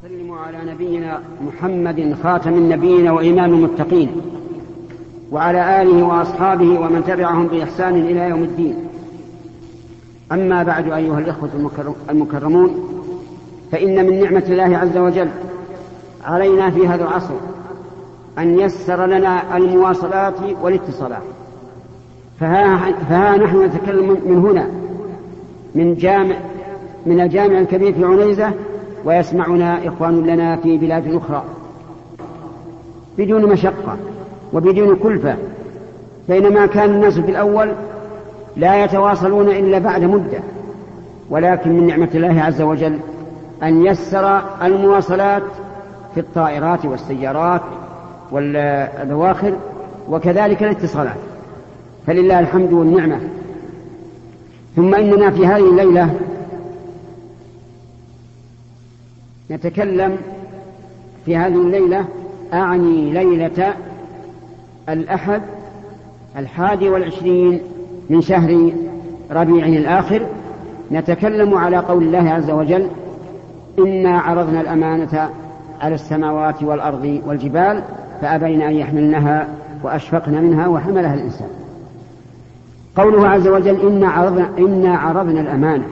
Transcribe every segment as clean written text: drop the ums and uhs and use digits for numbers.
وسلم على نبينا محمد خاتم النبيين وإمام المتقين وعلى آله وأصحابه ومن تبعهم بإحسان إلى يوم الدين. أما بعد، أيها الإخوة المكرمون، فإن من نعمة الله عز وجل علينا في هذا العصر أن يسر لنا المواصلات والاتصالات. فها نحن نتكلم من هنا من الجامع الكبير في عنيزة، ويسمعنا إخوان لنا في بلاد أخرى بدون مشقة وبدون كلفة، بينما كان الناس في الأول لا يتواصلون إلا بعد مدة. ولكن من نعمة الله عز وجل أن يسر المواصلات في الطائرات والسيارات والبواخر، وكذلك الاتصالات، فلله الحمد والنعمة. ثم إننا في هذه الليلة نتكلم في هذه الليلة، أعني ليلة الأحد 21 من شهر ربيع الآخر. نتكلم على قول الله عز وجل: إنا عرضنا الأمانة على السماوات والأرض والجبال فأبين أن يحملنها وأشفقن منها وحملها الإنسان. قوله عز وجل إنا عرضنا الأمانة،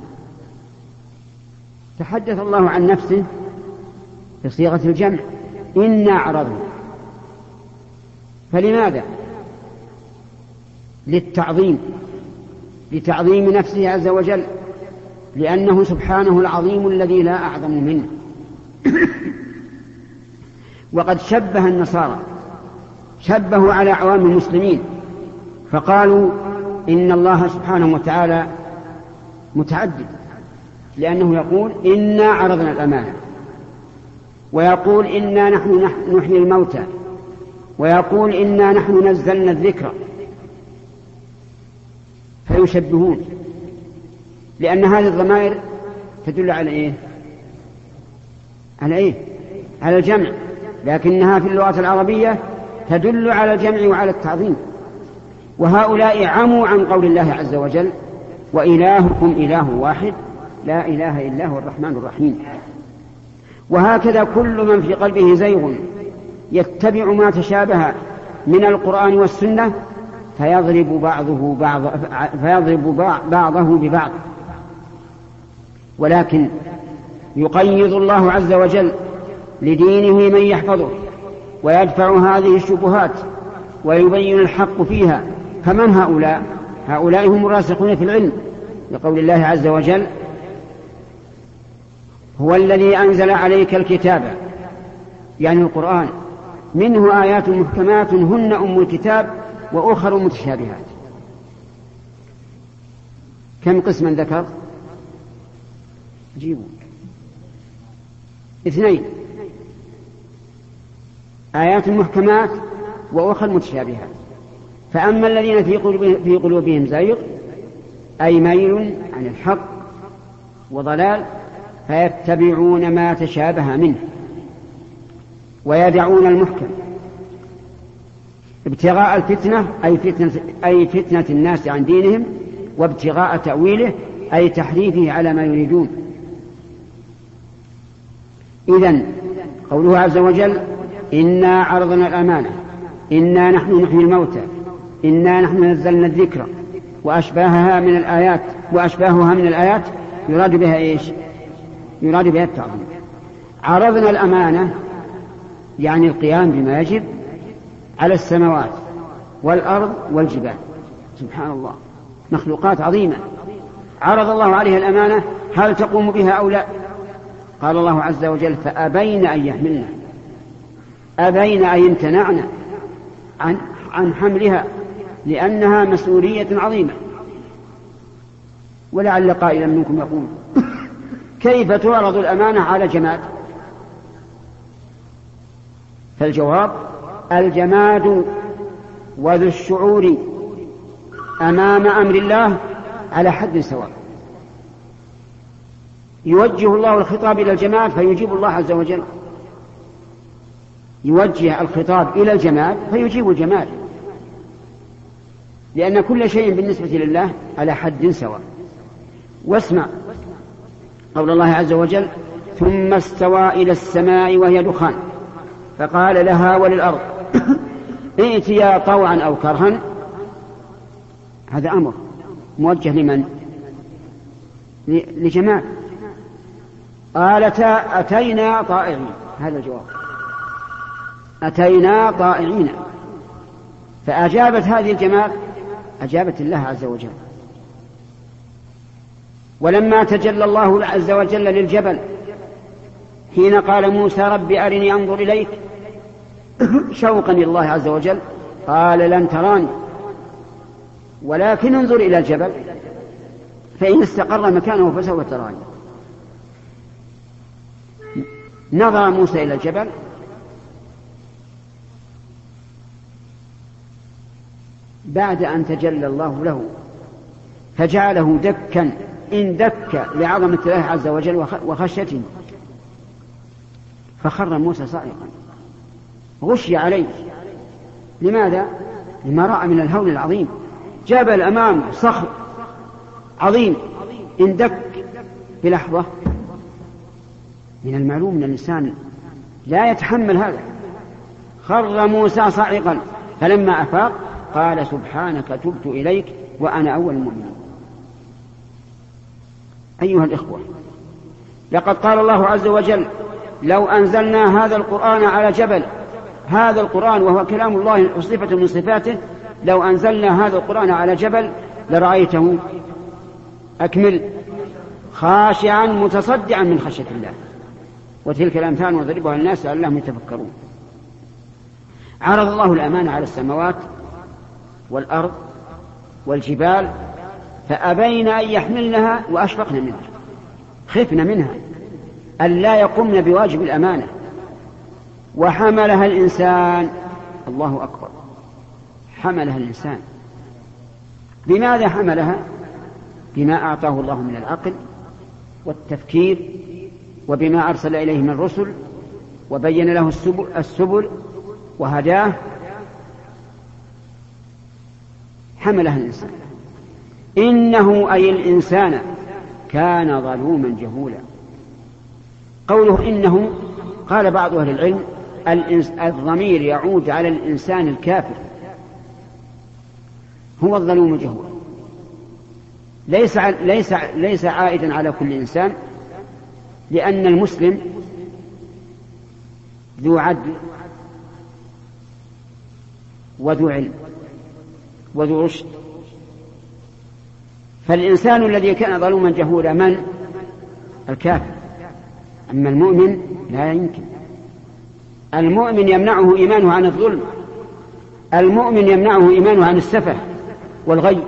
تحدث الله عن نفسه بصيغة الجمع: إنا عرضنا. فلماذا؟ لتعظيم نفسه عز وجل، لأنه سبحانه العظيم الذي لا أعظم منه. وقد شبه النصارى، شبهوا على عوام المسلمين، فقالوا إن الله سبحانه وتعالى متعدد، لأنه يقول إنا عرضنا الأمانة، ويقول إنا نحن نحيي الموتى، ويقول إنا نحن نزلنا الذكر. فيشبهون، لأن هذه الضمائر تدل على إيه؟ على الجمع، لكنها في اللغة العربية تدل على الجمع وعلى التعظيم. وهؤلاء عموا عن قول الله عز وجل: وإلهكم إله واحد لا إله إلا هو الرحمن الرحيم. وهكذا كل من في قلبه زيغ يتبع ما تشابه من القرآن والسنة فيضرب بعضه ببعض. ولكن يقيض الله عز وجل لدينه من يحفظه ويدفع هذه الشبهات ويبين الحق فيها. فمن هؤلاء؟ هؤلاء هم الراسخون في العلم، لقول الله عز وجل: هو الذي أنزل عليك الكتاب، يعني القرآن، منه آيات محكمات هن أم الكتاب وأخر متشابهات. كم قسما ذكر؟ جيبوا 2: آيات محكمات وأخر متشابهات. فأما الذين في قلوبهم زيغ، أي ميل عن الحق وضلال، فيتبعون ما تشابه منه ويدعون المحكم ابتغاء الفتنة، أي فتنة الناس عن دينهم، وابتغاء تأويله، أي تحريفه على ما يريدون. إذن قوله عز وجل: إنا عرضنا الأمانة، إنا نحن نحيي الموتى، إنا نحن نزلنا الذكر، وأشباهها من الآيات، يراد بها إيش؟ يراد بها التعظيم. عرضنا الأمانة يعني القيام بما يجب على السماوات والأرض والجبال. سبحان الله، مخلوقات عظيمة عرض الله عليها الأمانة، هل تقوم بها أو لا؟ قال الله عز وجل: فأبين أن يحملنا، أبين أن يمتنعنا عن حملها، لأنها مسؤولية عظيمة. ولعل قائلا منكم يقول: كيف تعرض الأمانة على جماد؟ فالجواب: الجماد وذو الشعور أمام أمر الله على حد سواء. يوجه الله الخطاب إلى الجماد فيجيب الله عز وجل، يوجه الخطاب إلى الجماد فيجيب الجماد، لأن كل شيء بالنسبة لله على حد سواء. واسمع قول الله عز وجل: ثم استوى إلى السماء وهي دخان فقال لها وللأرض ائتيا طوعا أو كرها. هذا أمر موجه لمن؟ لجمال. قالتا أتينا طائعين. هذا الجواب، أتينا طائعين. فأجابت هذه الجمال، أجابت الله عز وجل. ولما تجلى الله عز وجل للجبل حين قال موسى رب أرني أنظر إليك شوقا إلى الله عز وجل، قال لن تراني ولكن انظر إلى الجبل فإن استقر مكانه فسوف تراني. نظر موسى إلى الجبل بعد أن تجلى الله له فجعله دكا إن دك لعظمة الله عز وجل وخشيته، فخر موسى صاعقا غشي عليه. لماذا؟ لما رأى من الهول العظيم. جبل أمامه صخر عظيم إن دك بلحظة، من المعلوم أن الإنسان لا يتحمل هذا. خر موسى صاعقا فلما أفاق قال سبحانك تبت إليك وأنا أول المؤمنين. أيها الإخوة، لقد قال الله عز وجل لو أنزلنا هذا القرآن على جبل، هذا القرآن وهو كلام الله وصفة من صفاته، لو أنزلنا هذا القرآن على جبل لرأيته أكمل خاشعا متصدعا من خشية الله. وتلك الأمثال نضربها للناس لعلهم يتفكرون. عرض الله الأمانة على السماوات والأرض والجبال فأبين أن يحملنها وأشفقن منها، خفن منها أن لا يقمن بواجب الأمانة. وحملها الإنسان، الله أكبر، حملها الإنسان. بماذا حملها؟ بما أعطاه الله من العقل والتفكير، وبما أرسل إليه من الرسل وبين له السبل وهداه. حملها الإنسان. إنه أي الإنسان كان ظلوما جهولا. قوله إنه، قال بعض أهل العلم الضمير يعود على الإنسان الكافر، هو الظلوم الجهول، ليس عائدا على كل إنسان، لأن المسلم ذو عدل وذو علم وذو رشد. فالإنسان الذي كان ظلوما جهولا من؟ الكافر. أما المؤمن لا يمكن. المؤمن يمنعه إيمانه عن الظلم، المؤمن يمنعه إيمانه عن السفه والغي.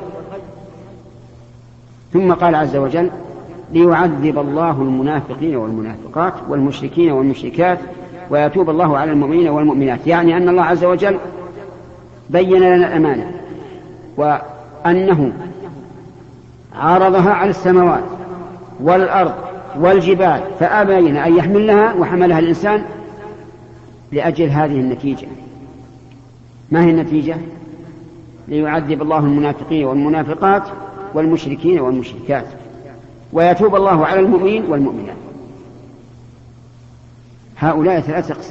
ثم قال عز وجل ليعذب الله المنافقين والمنافقات والمشركين والمشركات ويتوب الله على المؤمنين والمؤمنات. يعني أن الله عز وجل بين لنا الأمانة وأنه عرضها على السماوات والأرض والجبال فأبين أن يحملها وحملها الإنسان لأجل هذه النتيجة. ما هي النتيجة؟ ليعذب الله المنافقين والمنافقات والمشركين والمشركات ويتوب الله على المؤمنين والمؤمنات. هؤلاء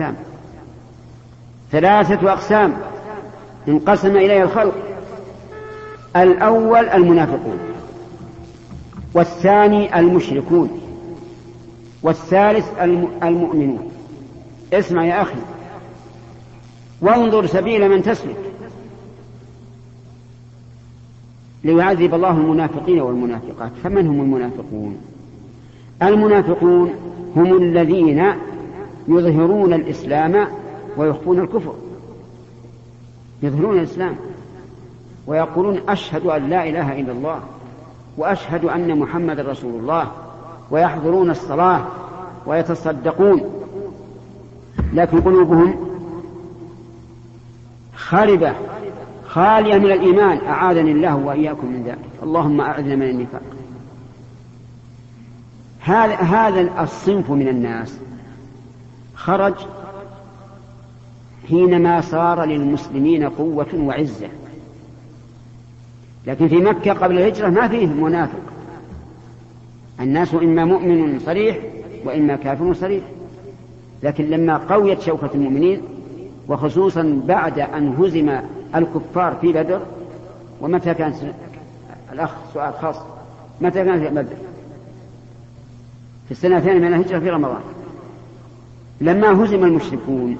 ثلاثة أقسام انقسم إليها الخلق. الأول المنافقون، والثاني المشركون، والثالث المؤمنون. اسمع يا أخي وانظر سبيل من تسلك. ليعذب الله المنافقين والمنافقات. فمن هم المنافقون؟ المنافقون هم الذين يظهرون الإسلام ويخفون الكفر. يظهرون الإسلام ويقولون أشهد أن لا إله إلا الله وأشهد أن محمد رسول الله، ويحضرون الصلاة ويتصدقون، لكن قلوبهم خاربة خالية من الإيمان. أعاذني الله وإياكم من ذلك. اللهم أعذنا من النفاق. هذا الصنف من الناس خرج حينما صار للمسلمين قوة وعزة، لكن في مكة قبل الهجرة ما فيه منافق. الناس إما مؤمن صريح وإما كافر صريح. لكن لما قويت شوكة المؤمنين، وخصوصا بعد أن هزم الكفار في بدر، ومتى كان الأخ سؤال خاص، متى كان في بدر؟ في السنة الثانية من الهجرة في رمضان، لما هزم المشركون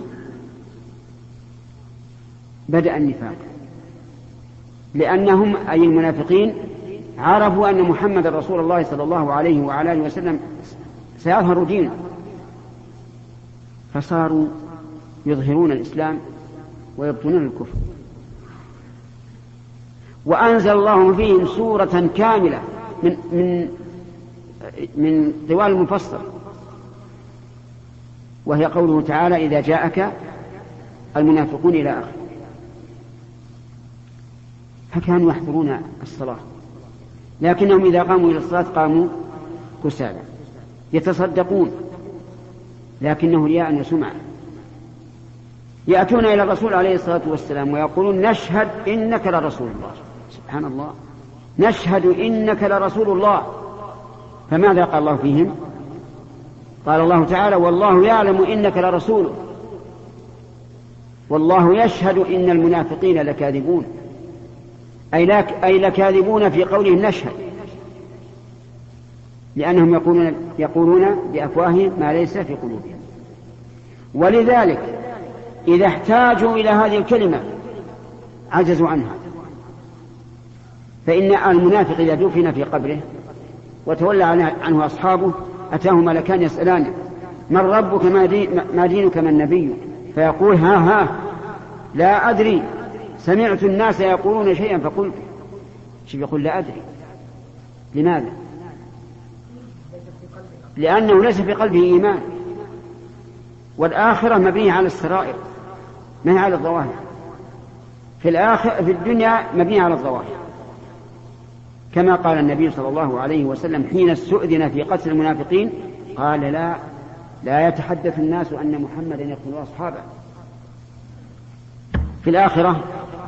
بدأ النفاق، لأنهم أي المنافقين عرفوا أن محمد رسول الله صلى الله عليه وعلى آله وسلم سيظهر دينه، فصاروا يظهرون الإسلام ويبطنون الكفر. وأنزل الله فيهم سورة كاملة من طوال المفصل، وهي قوله تعالى: إذا جاءك المنافقون إلى آخره. فكانوا يحضرون الصلاة، لكنهم إذا قاموا إلى الصلاة قاموا كسالى، يتصدقون لكنه رياء وسمعة. يأتون إلى الرسول عليه الصلاة والسلام ويقولون: نشهد إنك لرسول الله. سبحان الله، نشهد إنك لرسول الله. فماذا قال الله فيهم؟ قال الله تعالى: والله يعلم إنك لرسوله والله يشهد إن المنافقين لكاذبون، أي لكاذبون في قولهم نشهد، لأنهم يقولون بأفواههم ما ليس في قلوبهم. ولذلك إذا احتاجوا إلى هذه الكلمة عجزوا عنها. فإن المنافق إذا دفن في قبره وتولى عنه أصحابه أتاه ملكان يسألان: من ربك ما دينك ما النبي؟ فيقول: ها لا أدري، سمعت الناس يقولون شيئا فقلت. شوف، يقول لا أدري. لماذا؟ لأنه ليس في قلبه إيمان، والآخرة مبنية على السرائر ما هي على الظواهر. في الدنيا مبنية على الظواهر، كما قال النبي صلى الله عليه وسلم حين استؤذن في قتل المنافقين قال: لا يتحدث الناس أن محمدا يقتل أصحابه. في الآخرة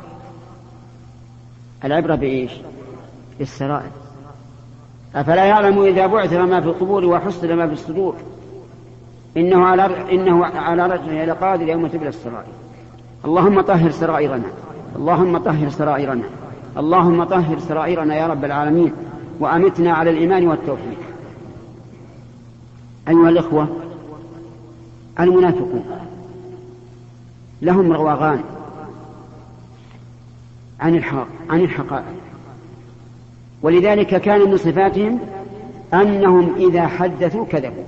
العبرة بإيش؟ بالسرائر. أفلا يعلم إذا بعثر ما في القبور وحصل ما في الصدور إنه على رجله لقادر يوم تبلى السرائر. اللهم طهر سرائرنا، اللهم طهر سرائرنا، اللهم طهر سرائرنا يا رب العالمين، وأمتنا على الإيمان والتوحيد. أيها الإخوة، المنافقون لهم رواغان عن الحقائق، ولذلك كان من صفاتهم أنهم إذا حدثوا كذبوا.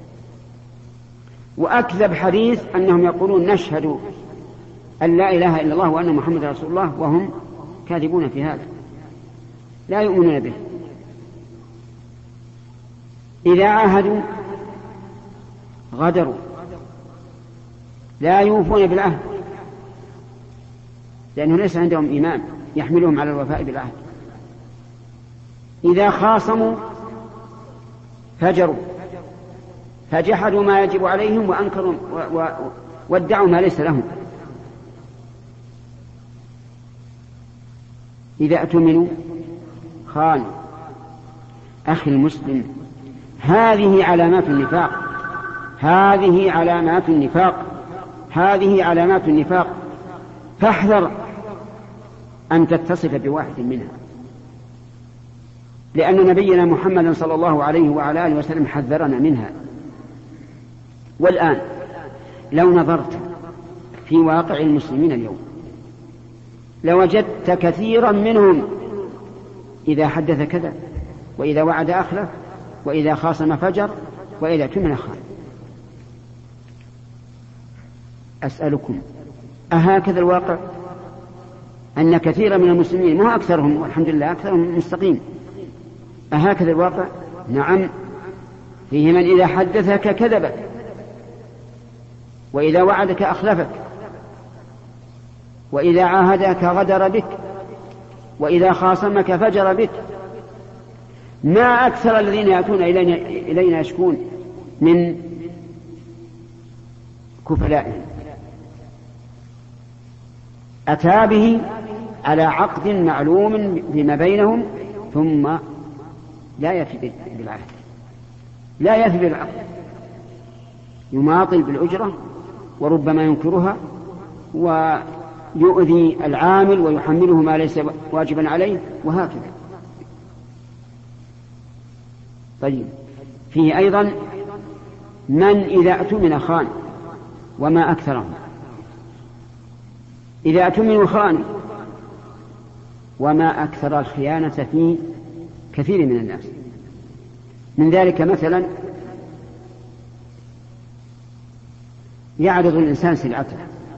وأكذب حديث أنهم يقولون: نشهد أن لا إله إلا الله وأن محمد رسول الله، وهم كاذبون في هذا، لا يؤمنون به. إذا عاهدوا غدروا، لا يوفون بالعهد، لأنه ليس عندهم إيمان يحملهم على الوفاء بالعهد. إذا خاصموا فجروا، فجحدوا ما يجب عليهم وأنكروا وادعوا ما ليس لهم. إذا اؤتمنوا خانوا. أخي المسلم، هذه علامات النفاق، هذه علامات النفاق، هذه علامات النفاق، فاحذر أن تتصف بواحد منها، لأن نبينا محمد صلى الله عليه وعلى آله وسلم حذرنا منها. والآن لو نظرت في واقع المسلمين اليوم لوجدت كثيرا منهم إذا حدث كذب، وإذا وعد أخلف، وإذا خاصم فجر، وإذا اؤتمن خان. أسألكم، أهكذا الواقع؟ أن كثيرا من المسلمين، ما أكثرهم والحمد لله أكثرهم مستقيم، أهكذا الواقع؟ نعم، فيه من إذا حدثك كذبك، وإذا وعدك أخلفك، وإذا عاهدك غدر بك، وإذا خاصمك فجر بك. ما أكثر الذين يأتون إلينا يشكون من كفلائهم. أتى به على عقد معلوم فيما بينهم ثم لا يفي بالعهد، لا يفي بالعقد، يماطل بالأجرة وربما ينكرها ويؤذي العامل ويحمله ما ليس واجبا عليه وهكذا. طيب، فيه أيضا من إذا اؤتمن خان، وما أكثره. إذا اؤتمن خان، وما أكثر الخيانة في كثير من الناس. من ذلك مثلا يعرض الإنسان سلعته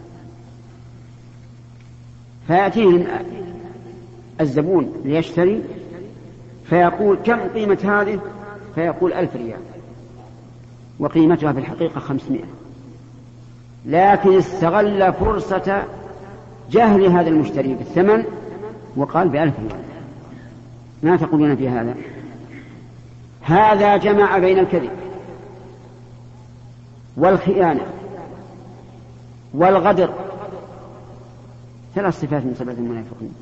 فيأتيه الزبون ليشتري فيقول كم قيمة هذه؟ فيقول 1000 ريال، وقيمتها في الحقيقة 500، لكن استغل فرصة جهل هذا المشتري بالثمن وقال ب1000 ريال. ما تقولون في هذا؟ هذا جمع بين الكذب والخيانة والغدر، 3 صفات من صفات المنافقين،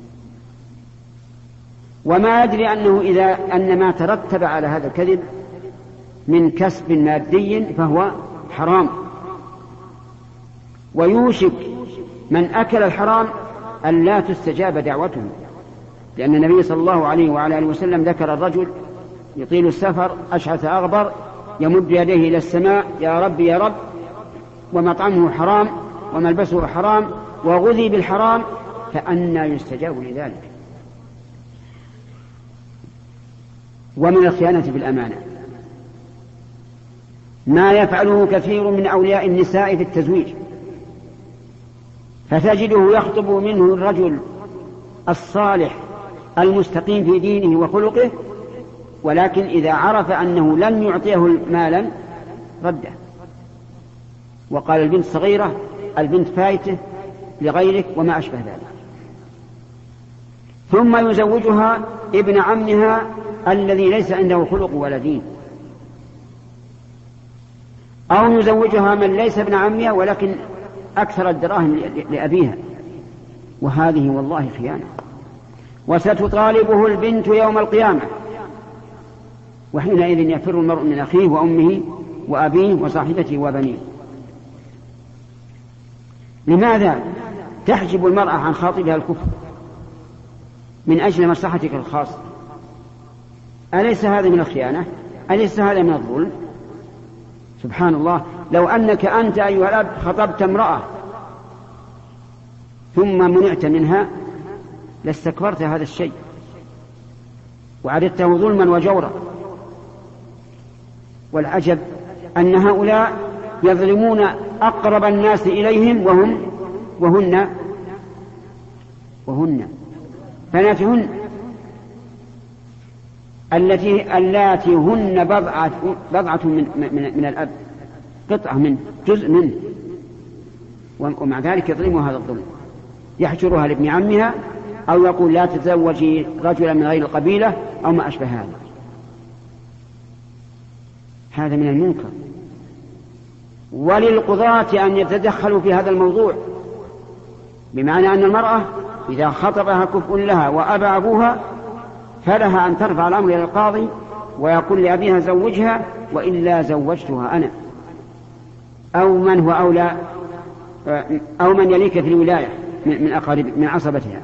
وما يدري أن ما ترتب على هذا الكذب من كسب مادي فهو حرام، ويوشك من أكل الحرام أن لا تستجاب دعوته، لأن النبي صلى الله عليه وعلى آله وسلم ذكر الرجل يطيل السفر أشعث أغبر يمد يديه إلى السماء يا رب يا رب، ومطعمه حرام وملبسه حرام وغذي بالحرام، فأنى يستجاب لذلك. ومن الخيانة بالأمانة ما يفعله كثير من أولياء النساء في التزويج، فتجده يخطب منه الرجل الصالح المستقيم في دينه وخلقه، ولكن إذا عرف أنه لن يعطيه مالا رده وقال البنت صغيرة، البنت فايته لغيرك وما أشبه ذلك، ثم يزوجها ابن عمها الذي ليس عنده خلق ولا دين، أو يزوجها من ليس ابن عمها ولكن أكثر الدراهم لأبيها، وهذه والله خيانة. وستطالبه البنت يوم القيامة، وحينئذ يفر المرء من أخيه وأمه وأبيه وصاحبته وبنيه. لماذا تحجب المرأة عن خاطبها الكفر من أجل مصلحتك الخاصة؟ أليس هذا من الخيانة؟ أليس هذا من الظلم؟ سبحان الله، لو أنك أنت أيها الأب خطبت امرأة ثم منعت منها لاستكبرت هذا الشيء وعددته ظلما وجورا. والعجب أن هؤلاء يظلمون أقرب الناس إليهم وهن بناتهن اللاتي هن بضعة من الأب، قطعة منه، جزء منه، ومع ذلك يظلمها هذا الظلم، يحجرها لابن عمها أو يقول لا تتزوجي رجلا من غير القبيلة أو ما أشبه هذا. هذا من المنكر. وللقضاة أن يتدخلوا في هذا الموضوع، بمعنى أن المرأة إذا خطبها كفء لها وأبى أبوها فلها أن ترفع الأمر إلى القاضي ويقول لأبيها زوجها وإلا زوجتها أنا أو من هو أولى أو من يليك في الولاية من أقارب من عصبتها.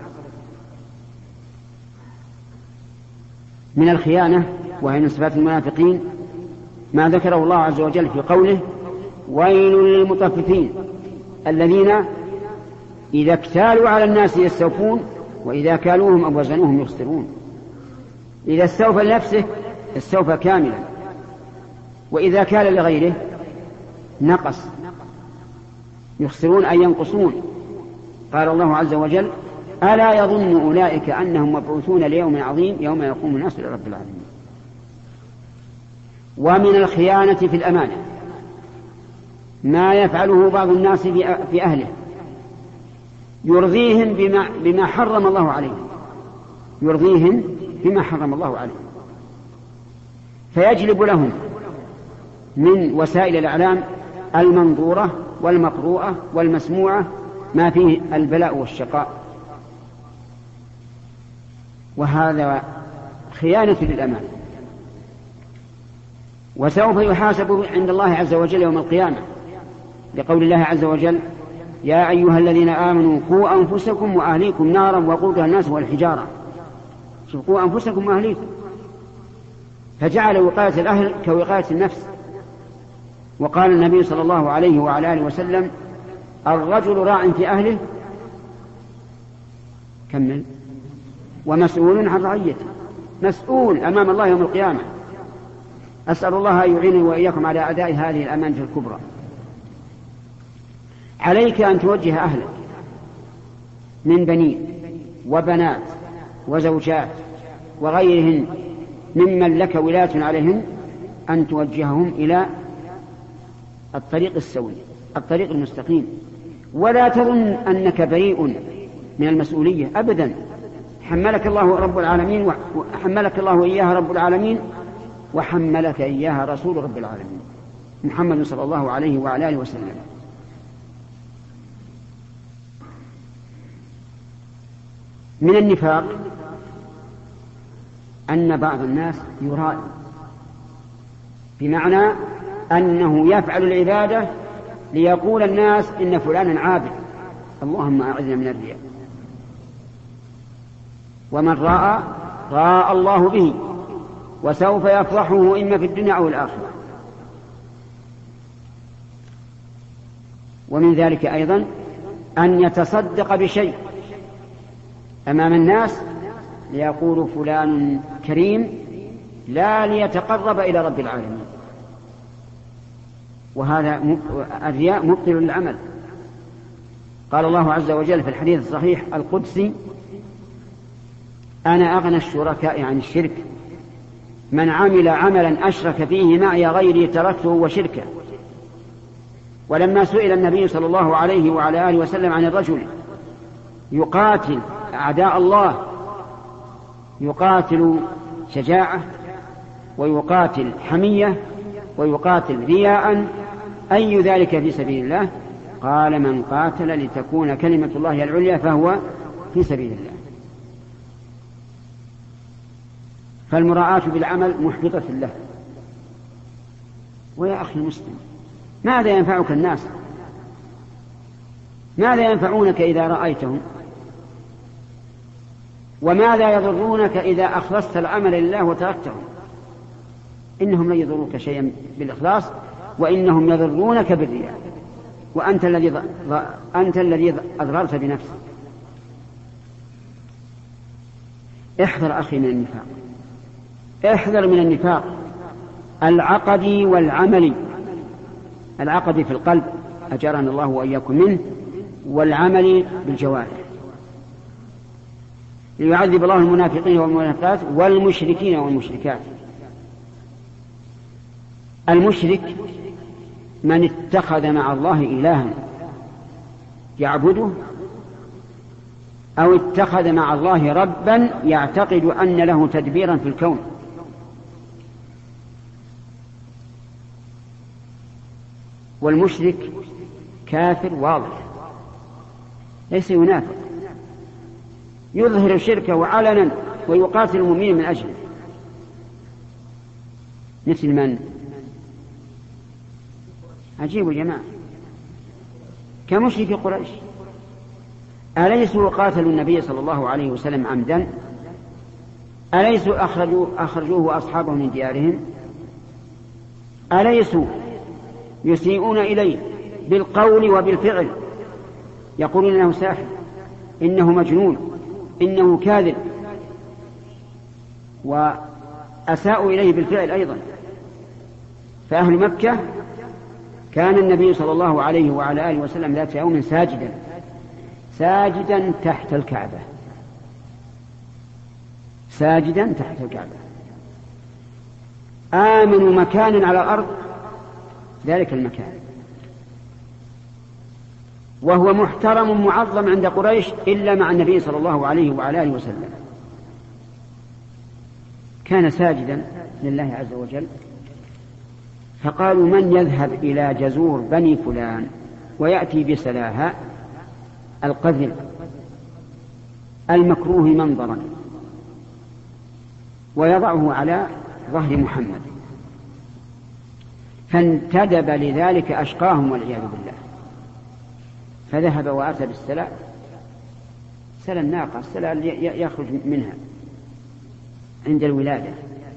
من الخيانة وهي من صفات المنافقين ما ذكره الله عز وجل في قوله ويل للمطففين الذين إذا اكتالوا على الناس يستوفون وإذا كالوهم أو وزنوهم يخسرون. إذا استوفى لنفسه استوفى كاملا، وإذا كال لغيره نقص، يخسرون أي ينقصون. قال الله عز وجل ألا يظن أولئك أنهم مبعوثون ليوم عظيم يوم يقوم الناس لرب العالمين. ومن الخيانة في الأمانة ما يفعله بعض الناس في أهله، يرضيهم بما حرم الله عليهم، يرضيهم بما حرم الله عليهم، فيجلب لهم من وسائل الإعلام المنظورة والمقروءة والمسموعة ما فيه البلاء والشقاء، وهذا خيانة للأمانة، وسوف يحاسب عند الله عز وجل يوم القيامة لقول الله عز وجل: يا أيها الذين آمنوا قوا أنفسكم وأهليكم نارا وقودها الناس والحجارة. قوا أنفسكم وأهليكم، فجعل وقاية الأهل كوقاية النفس. وقال النبي صلى الله عليه وعلى آله وسلم: الرجل راع في أهله، كمل، ومسؤول عن رعيته، مسؤول أمام الله يوم القيامة. أسأل الله أن يعينني وإياكم على أداء هذه الأمانة الكبرى. عليك أن توجه أهلك من بنين وبنات وزوجات وغيرهن ممن لك ولاية عليهن، أن توجههم إلى الطريق السوي، الطريق المستقيم. ولا تظن أنك بريء من المسؤولية أبدا. حملك الله رب العالمين، وحملك الله إياها رب العالمين، وحملك إياها رسول رب العالمين محمد صلى الله عليه وعلى آله وسلم. من النفاق أن بعض الناس يرائي، بمعنى أنه يفعل العبادة ليقول الناس إن فلانا عابد. اللهم أعذنا من الرياء. ومن راى راى الله به، وسوف يفضحه إما في الدنيا أو الآخرة. ومن ذلك أيضا أن يتصدق بشيء أمام الناس ليقول فلان كريم، لا ليتقرب إلى رب العالمين. وهذا الرياء مبطل للعمل. قال الله عز وجل في الحديث الصحيح القدسي: أنا أغنى الشركاء عن الشرك، من عمل عملا أشرك فيه معي غيري تركته وشركه. ولما سئل النبي صلى الله عليه وعلى آله وسلم عن الرجل يقاتل أعداء الله، يقاتل شجاعة ويقاتل حمية ويقاتل رياء، أي ذلك في سبيل الله؟ قال: من قاتل لتكون كلمة الله العليا فهو في سبيل الله. فالمراعاة بالعمل محبطة له. ويا أخي المسلم، ماذا ينفعك الناس؟ ماذا ينفعونك إذا رأيتهم؟ وماذا يضرونك إذا أخلصت العمل لله وتركتهم؟ إنهم لن يضروك شيئا بالإخلاص، وإنهم يضرونك بالرياء، وأنت الذي أضررت بنفسك. احذر أخي من النفاق، احذر من النفاق العقدي والعملي. العقدي في القلب، أجرنا الله وإياكم منه، والعملي بالجوارح. ليعذب الله المنافقين والمنافقات والمشركين والمشركات. المشرك من اتخذ مع الله إلها يعبده، أو اتخذ مع الله ربا يعتقد أن له تدبيرا في الكون. والمشرك كافر واضح، ليس ينافق، يظهر شركه علنا ويقاتل المؤمنين من أجله. مثل من؟ عجيب يا جماعة، كمشرك قريش. أليسوا قاتلوا النبي صلى الله عليه وسلم عمدا؟ أليسوا أخرجوه وأصحابه من ديارهم؟ أليسوا يسيئون إليه بالقول وبالفعل، يقولون إنه ساحر، إنه مجنون، إنه كاذب، وأساءوا إليه بالفعل أيضا. فأهل مكة كان النبي صلى الله عليه وعلى آله وسلم ذات يوم ساجدا تحت الكعبة، ساجدا تحت الكعبة، آمن مكان على الأرض ذلك المكان، وهو محترم معظم عند قريش إلا مع النبي صلى الله عليه وعلى آله وسلم. كان ساجدا لله عز وجل. فقالوا: من يذهب إلى جزور بني فلان ويأتي بسلاها القذر المكروه منظرا ويضعه على ظهر محمد؟ فانتدب لذلك أشقاهم والعياذ بالله، فذهب وأتى بالسلاء، سلى الناقة، السلاء يخرج منها عند الولادة،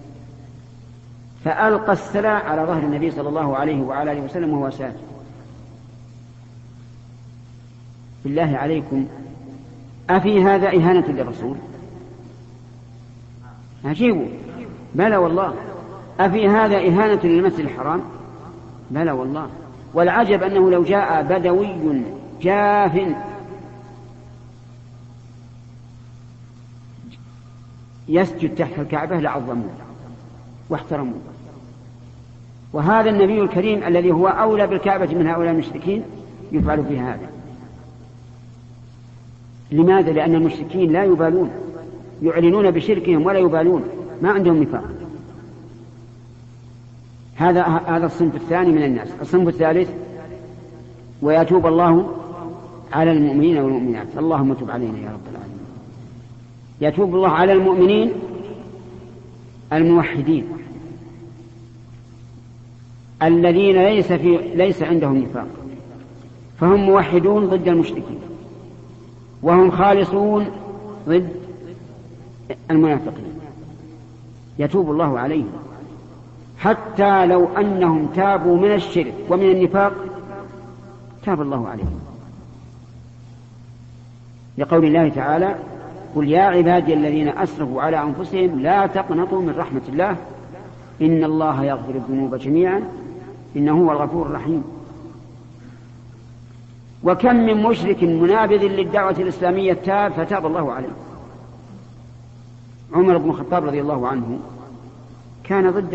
فألقى السلاء على ظهر النبي صلى الله عليه وعلى آله وسلم وهو ساجد. بالله عليكم، أفي هذا إهانة للرسول؟ عجيبوا، بلى والله. أفي هذا إهانة للمسجد الحرام؟ بلى والله. والعجب أنه لو جاء بدوي جاف يسجد تحت الكعبة لعظموه واحترموه. وهذا النبي الكريم الذي هو أولى بالكعبة من هؤلاء المشركين يفعل في هذا. لماذا؟ لأن المشركين لا يبالون، يعلنون بشركهم ولا يبالون، ما عندهم نفاق. هذا الصنف الثاني من الناس. الصنف الثالث: ويتوب الله على المؤمنين والمؤمنات. اللهم تب علينا يا رب العالمين. يتوب الله على المؤمنين الموحدين الذين ليس عندهم نفاق، فهم موحدون ضد المشركين، وهم خالصون ضد المنافقين. يتوب الله عليهم حتى لو أنهم تابوا من الشرك ومن النفاق تاب الله عليهم، لقول الله تعالى: قل يا عبادي الذين أسرفوا على أنفسهم لا تقنطوا من رحمة الله إن الله يغفر الذنوب جميعا إنه هو الغفور الرحيم. وكم من مشرك منابذ للدعوة الإسلامية تاب فتاب الله عليه. عمر بن الخطاب رضي الله عنه كان ضد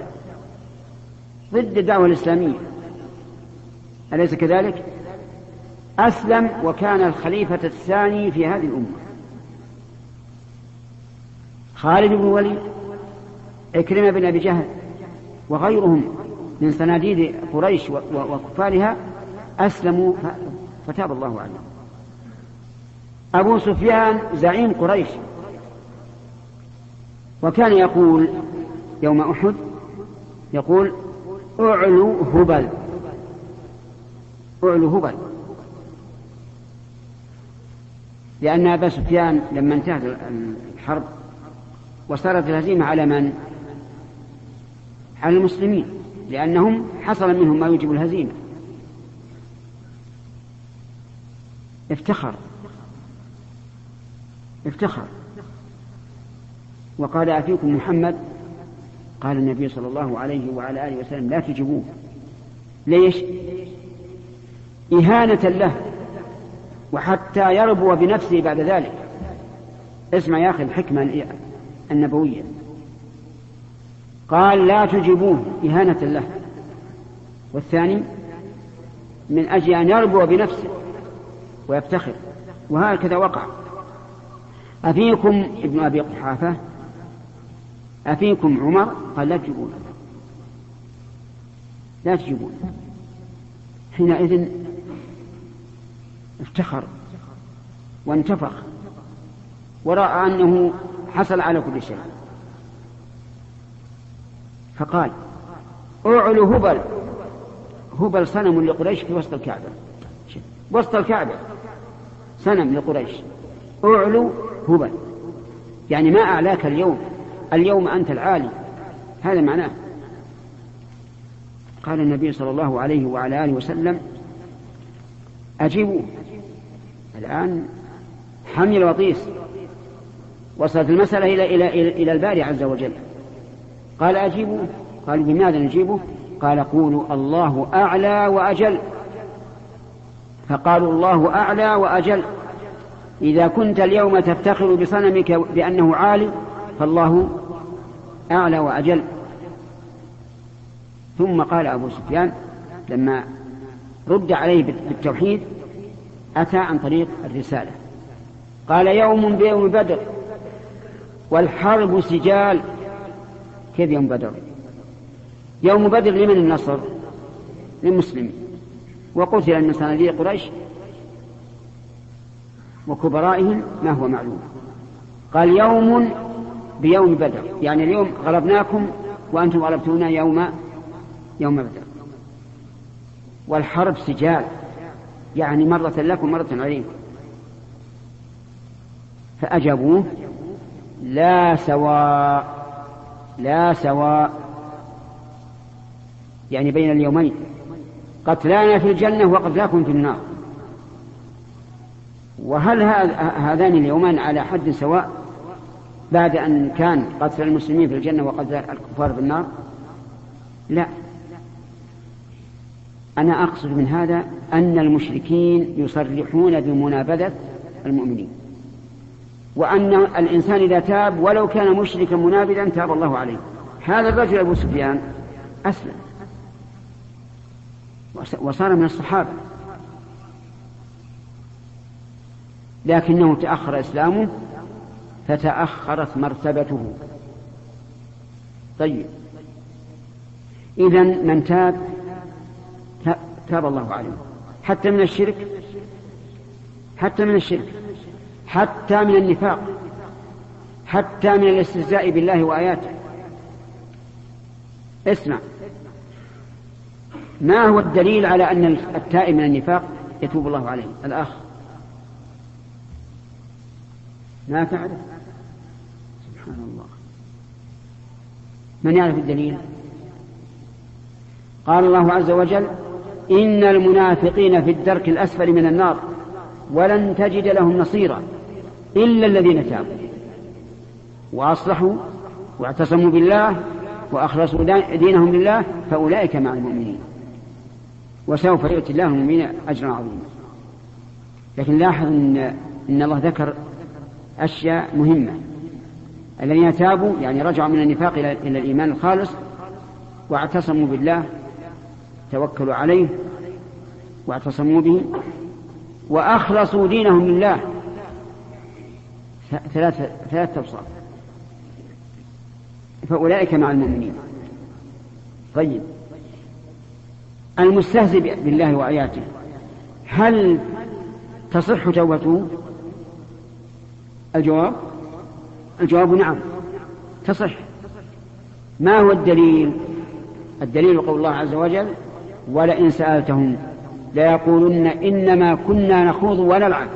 الدعوة الإسلامية، أليس كذلك؟ أسلم وكان الخليفة الثاني في هذه الأمة. خالد بن الوليد، عكرمة بن أبي جهل، وغيرهم من صناديد قريش وكفارها أسلموا فتاب الله عليهم. أبو سفيان زعيم قريش، وكان يقول يوم أحد يقول: أعلو هبل، أعلو هبل، لأن أبا سفيان لما انتهت الحرب وصارت الهزيمة على من؟ على المسلمين، لأنهم حصل منهم ما يوجب الهزيمة. افتخر وقال: أفيكم محمد؟ قال النبي صلى الله عليه وعلى آله وسلم: لا تجيبوه. ليش؟ إهانة له، وحتى يربو بنفسه بعد ذلك. اسمع يا أخي الحكمة النبوية. قال: لا تجيبوه إهانة له، والثاني من أجل أن يربو بنفسه ويفتخر. وهكذا وقع. أفيكم ابن أبي قحافة؟ أفيكم عمر؟ قال: لا تجيبون، لا تجيبون. حينئذ افتخر وانتفخ ورأى أنه حصل على كل شيء، فقال: أعلو هبل. هبل صنم لقريش في وسط الكعبة، وسط الكعبة صنم لقريش. أعلو هبل يعني ما أعلاك اليوم أنت العالي، هذا معناه. قال النبي صلى الله عليه وعلى آله وسلم: أجيبوا. الآن حمل وطيس، وصلت المسألة إلى الباري عز وجل. قال: أجيبوا. قالوا: بماذا نجيبه؟ قال: قولوا الله أعلى وأجل. فقالوا: الله أعلى وأجل. إذا كنت اليوم تفتخر بصنمك بأنه عالي، فالله أعلى وأجل. ثم قال أبو سفيان لما رد عليه بالتوحيد، أتى عن طريق الرسالة، قال: يوم بيوم بدر والحرب سجال. كيف يوم بدر؟ يوم بدر لمن النصر؟ للمسلمين، وقتل من صناديق قريش وكبرائهم ما هو معلوم. قال: يوم بيوم بدر، يعني اليوم غلبناكم وأنتم غلبتونا يوم بدر. والحرب سجال، يعني مرة لكم مرة عليكم. فأجابوه لا سواء، لا سواء، يعني بين اليومين، قتلانا في الجنة وقتلاكم في النار. وهل هذان اليومان على حد سواء بعد أن كان قتل المسلمين في الجنة وقتل الكفار في النار؟ لا. أنا أقصد من هذا أن المشركين يصرحون بمنابذة المؤمنين، وأن الإنسان إذا تاب ولو كان مشركا منابذا تاب الله عليه. هذا الرجل أبو سفيان أسلم وصار من الصحابة، لكنه تأخر إسلامه فتأخرت مرتبته. طيب، إذن من تاب تاب الله عليه، حتى من الشرك، حتى من الشرك، حتى من النفاق، حتى من الاستهزاء بالله وآياته. اسمع، ما هو الدليل على أن التائب من النفاق يتوب الله عليه؟ الأخ ما تعرف؟ سبحان الله، من يعرف الدليل؟ قال الله عز وجل إن المنافقين في الدرك الأسفل من النار ولن تجد لهم نصيرا إلا الذين تابوا وأصلحوا واعتصموا بالله وأخلصوا دينهم لله فأولئك مع المؤمنين وسوف يؤتي الله المؤمنين أجرا عظيما. لكن لاحظ إن الله ذكر أشياء مهمة. الذين تابوا يعني رجعوا من النفاق إلى الإيمان الخالص واعتصموا بالله، توكلوا عليه واعتصموا به وأخلصوا دينهم لله. ثلاث أوصاف، فأولئك مع المؤمنين. طيب، المستهزئ بالله وآياته هل تصح توبته؟ الجواب نعم تصح. ما هو الدليل؟ الدليل قول الله عز وجل ولئن سألتهم ليقولن إنما كنا نخوض ونلعب.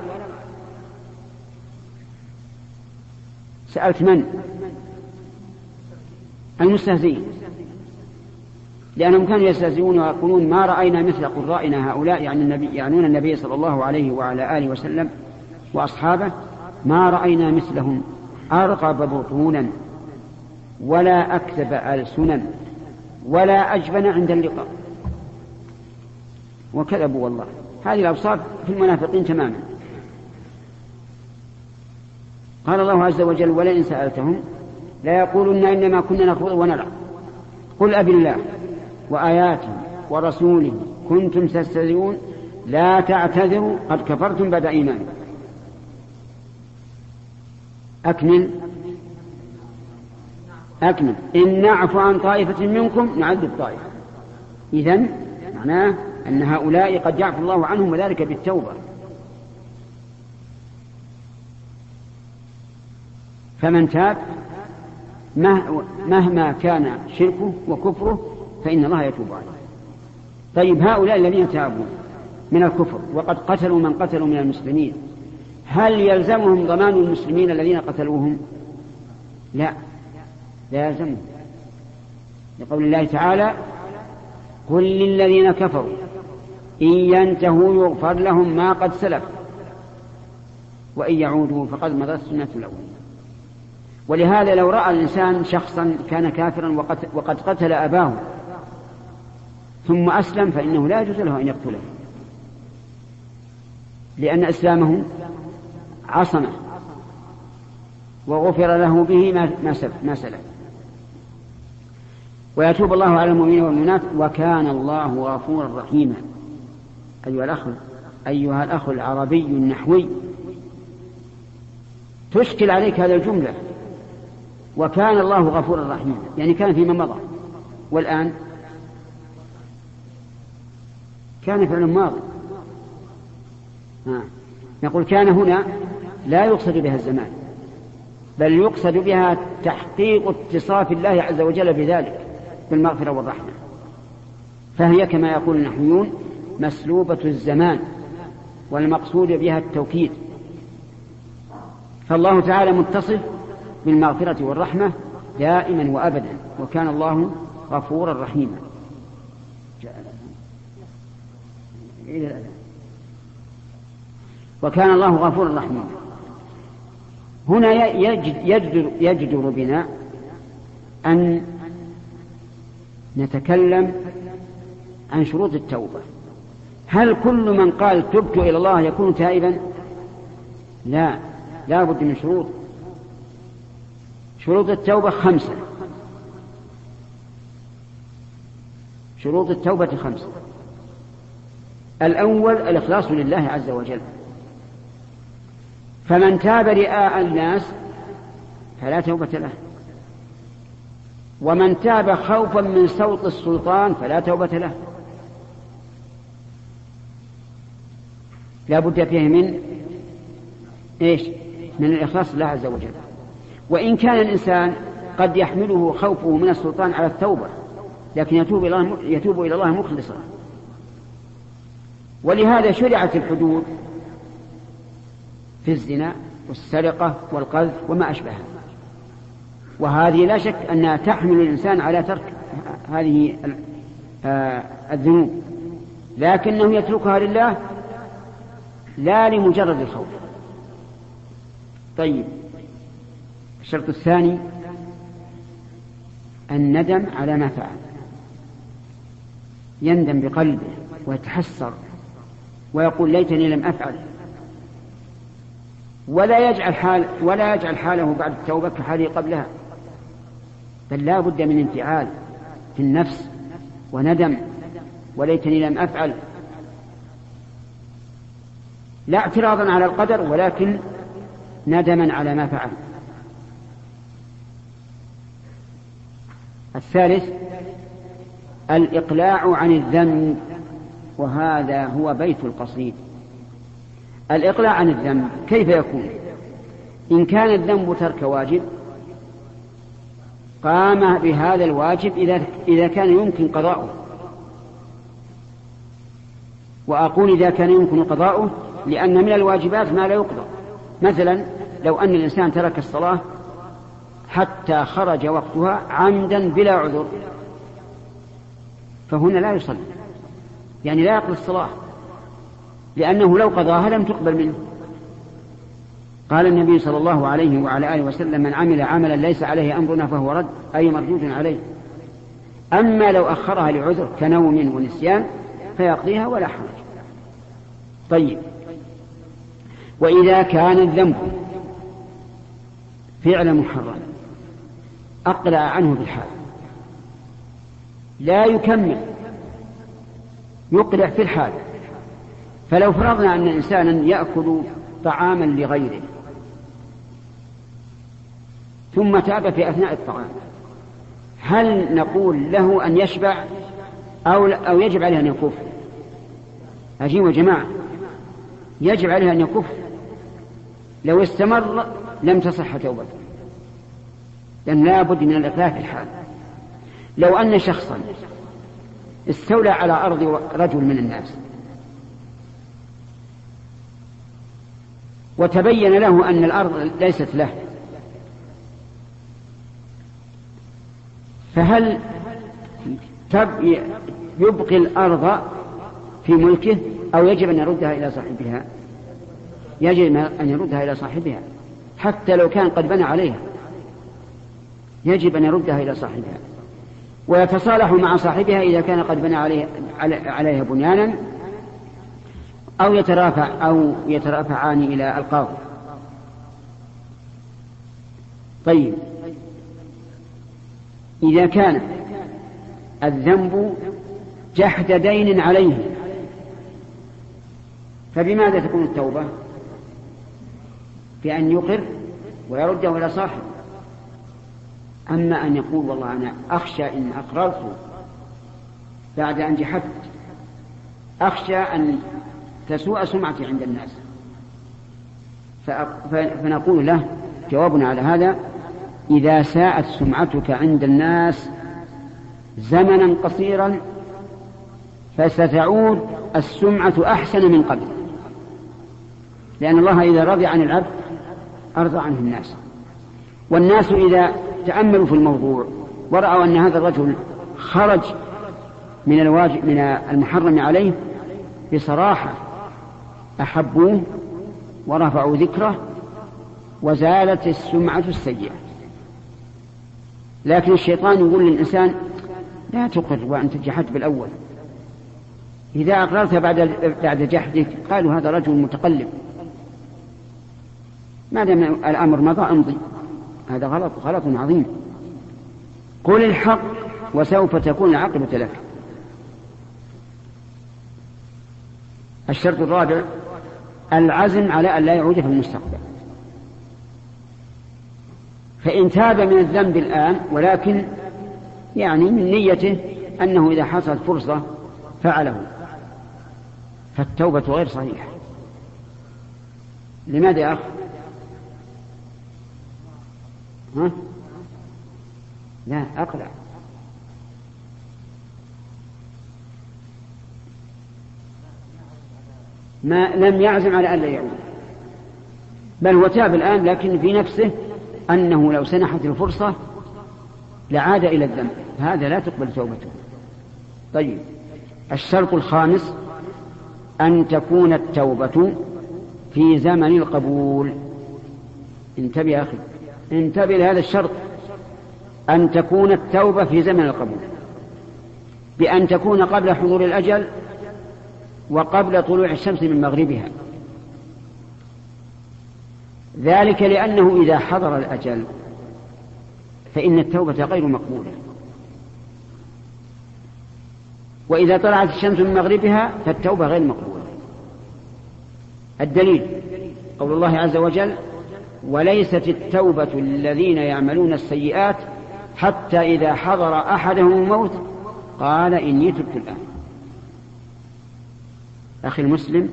سألت من؟ المستهزئين، لأنهم كانوا يستهزئون ويقولون ما رأينا مثل قرائنا هؤلاء، يعنون النبي صلى الله عليه وعلى آله وسلم وأصحابه، ما رأينا مثلهم أرغب بطونا ولا أكذب ألسنا ولا أجبن عند اللقاء. وكذبوا والله. هذه الأوصاف في المنافقين تماما. قال الله عز وجل ولئن سألتهم لا يقولون إنما كنا نخوض ونلعب قل أبي الله وآياته ورسوله كنتم تستهزئون لا تعتذروا قد كفرتم بعد إيمانكم. أكمل إن نعفو عن طائفة منكم نعذب طائفة. إذن معناه أن هؤلاء قد يعفو الله عنهم وذلك بالتوبة. فمن تاب مهما كان شركه وكفره فإن الله يتوب عليه. طيب، هؤلاء الذين تابوا من الكفر وقد قتلوا من قتلوا من المسلمين هل يلزمهم ضمان المسلمين الذين قتلوهم؟ لا يلزمهم، لقول الله تعالى قل للذين كفروا إن ينتهوا يغفر لهم ما قد سلف وإن يعودوا فقد مضت سنة الأولين. ولهذا لو رأى الإنسان شخصا كان كافرا وقد قتل أباه ثم أسلم فإنه لا يجوز له أن يقتله، لأن إسلامه عصمه وغفر له به ما سلف. ويتوب الله على المؤمنين والمؤمنات وكان الله غفورا رحيما. أيها الأخ العربي النحوي، تشكل عليك هذا الجملة وكان الله غفورا رحيما، يعني كان فيما مضى، والآن كان فعل ماضي. نقول كان هنا لا يقصد بها الزمان، بل يقصد بها تحقيق اتصاف الله عز وجل بذلك بالمغفرة والرحمة. فهي كما يقول النحويون مسلوبة الزمان، والمقصود بها التوكيد. فالله تعالى متصف بالمغفرة والرحمة دائما وأبدا، وكان الله غفورا رحيما. وكان الله غفورا رحيما. هنا يجدر بنا أن نتكلم عن شروط التوبة. هل كل من قال تبت إلى الله يكون تائبا؟ لا بد من شروط. شروط التوبة 5. شروط التوبة 5. الأول الإخلاص لله عز وجل، فمن تاب رئاء الناس فلا توبة له، ومن تاب خوفا من سوط السلطان فلا توبة له. لا بد فيه من الإخلاص لله عز وجل. وإن كان الإنسان قد يحمله خوفه من السلطان على التوبة، لكن يتوب إلى الله مخلصا. ولهذا شرعت الحدود في الزنا والسرقة والقذف وما أشبهها، وهذه لا شك أنها تحمل الإنسان على ترك هذه الذنوب، لكنه يتركها لله لا لمجرد الخوف. طيب، الشرط الثاني الندم على ما فعل، يندم بقلبه ويتحسر ويقول ليتني لم أفعل، ولا يجعل حاله بعد التوبة كحاله قبلها، بل لا بد من انفعال في النفس وندم وليتني لم أفعل، لا اعتراضا على القدر ولكن ندما على ما فعل. الثالث الإقلاع عن الذنب، وهذا هو بيت القصيد. الإقلاع عن الذنب كيف يكون؟ إن كان الذنب ترك واجب قام بهذا الواجب إذا كان يمكن قضاؤه. وأقول إذا كان يمكن قضاؤه لأن من الواجبات ما لا يقضى. مثلا لو أن الإنسان ترك الصلاة حتى خرج وقتها عمدا بلا عذر، فهنا لا يصلي، يعني لا يقضي الصلاة، لأنه لو قضاها لم تقبل منه. قال النبي صلى الله عليه وعلى آله وسلم: من عمل عملا ليس عليه أمرنا فهو رد، أي مردود عليه. أما لو أخرها لعذر كنوم ونسيان فيقضيها ولا حرج. طيب، وإذا كان الذنب فعل محرم أقلع عنه بالحال، لا يكمل، يقلع في الحال. فلو فرضنا أن إنسانا يأكل طعاما لغيره ثم تاب في أثناء الطعام، هل نقول له أن يشبع أو يجب عليه أن يكف؟ أجيبوا يا جماعة، يجب عليه أن يكف. لو استمر لم تصح توبته، لأن لا بد من الإقلاع في الحال. لو أن شخصا استولى على أرض رجل من الناس وتبين له أن الأرض ليست له، فهل يبقي الأرض في ملكه أو يجب أن يردها إلى صاحبها؟ يجب أن يردها إلى صاحبها، حتى لو كان قد بنى عليها يجب أن يردها إلى صاحبها، ويتصالح مع صاحبها إذا كان قد بنى عليها بنيانا، أو يترافعان إلى القاضي. طيب، إذا كان الذنب جحد دين عليه فبماذا تكون التوبة؟ بأن يقر ويرده إلى صاحبه. أما أن يقول والله أنا أخشى إن أقررت بعد أن جحدت أخشى أن تسوء سمعتي عند الناس، فنقول له جوابنا على هذا: إذا ساءت سمعتك عند الناس زمنا قصيرا فستعود السمعة أحسن من قبل، لأن الله إذا رضي عن العبد أرضى عنه الناس. والناس إذا تأملوا في الموضوع ورأوا أن هذا الرجل خرج من المحرم عليه بصراحة أحبوه ورفعوا ذكره وزالت السمعة السيئة. لكن الشيطان يقول للإنسان لا تقر وأنت جحدت بالأول، إذا أقررت بعد جحدك قالوا هذا رجل متقلب، ما دام الأمر مضى امضي. هذا غلط عظيم. قل الحق وسوف تكون العاقبة لك. الشرط الرابع العزم على أن لا يعود في المستقبل. فإن تاب من الذنب الآن ولكن يعني من نيته أنه إذا حصلت فرصة فعله، فالتوبة غير صحيحة. لماذا يا أخ؟ لا أقلع. ما لم يعزم على أن لا يعود، بل هو تاب الآن لكن في نفسه أنه لو سنحت الفرصة لعاد إلى الذنب، هذا لا تقبل توبته. طيب، الشرط الخامس أن تكون التوبة في زمن القبول. انتبه يا أخي، انتبه لهذا الشرط، أن تكون التوبة في زمن القبول، بأن تكون قبل حضور الأجل وقبل طلوع الشمس من مغربها. ذلك لأنه إذا حضر الأجل فإن التوبة غير مقبولة، وإذا طلعت الشمس من مغربها فالتوبة غير مقبولة. الدليل قول الله عز وجل وليست التوبة للذين يعملون السيئات حتى إذا حضر أحدهم الموت قال إني تبت الآن. أخي المسلم،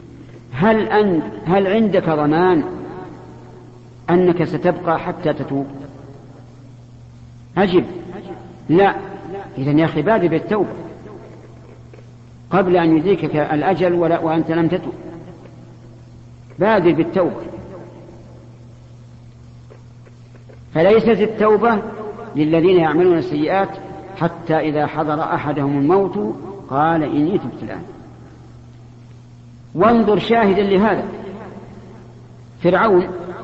هل عندك ضمان أنك ستبقى حتى تتوب؟ أجب لا. إذن يا أخي بادر بالتوبة قبل أن يدركك الأجل وأنت لم تتوب. بادر بالتوبة. فليست التوبة للذين يعملون السيئات حتى إذا حضر أحدهم الموت قال إني تبت الآن. وانظر شاهدا لهذا، فرعون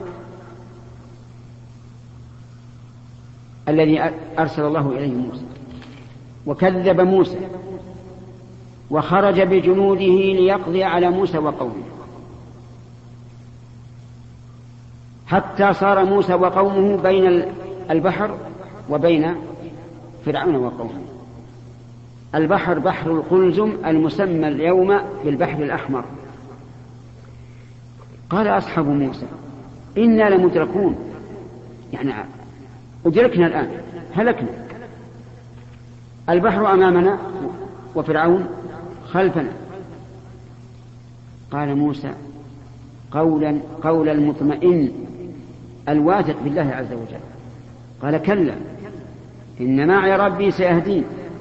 الذي أرسل الله إليه موسى وكذب موسى وخرج بجنوده ليقضي على موسى وقومه، حتى صار موسى وقومه بين البحر وبين فرعون وقومه. البحر بحر القلزم المسمى اليوم بالبحر الأحمر. قال أصحاب موسى إنا لمدركون، يعني أدركنا الآن، هلكنا. البحر أمامنا وفرعون خلفنا. قال موسى قول المطمئن الواثق بالله عز وجل، قال كلا إن معي ربي سيهدين.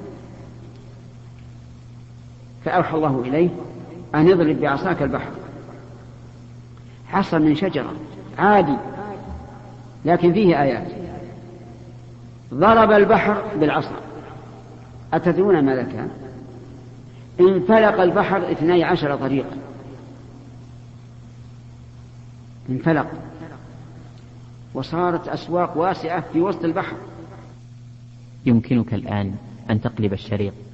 فأوحى الله إليه أن يضرب بعصاك البحر. حصى من شجرة عادي لكن فيه آيات. ضرب البحر بالعصا. أتدرون ماذا كان؟ انفلق البحر 12 طريقا، انفلق وصارت أسواق واسعة في وسط البحر. يمكنك الآن أن تقلب الشريط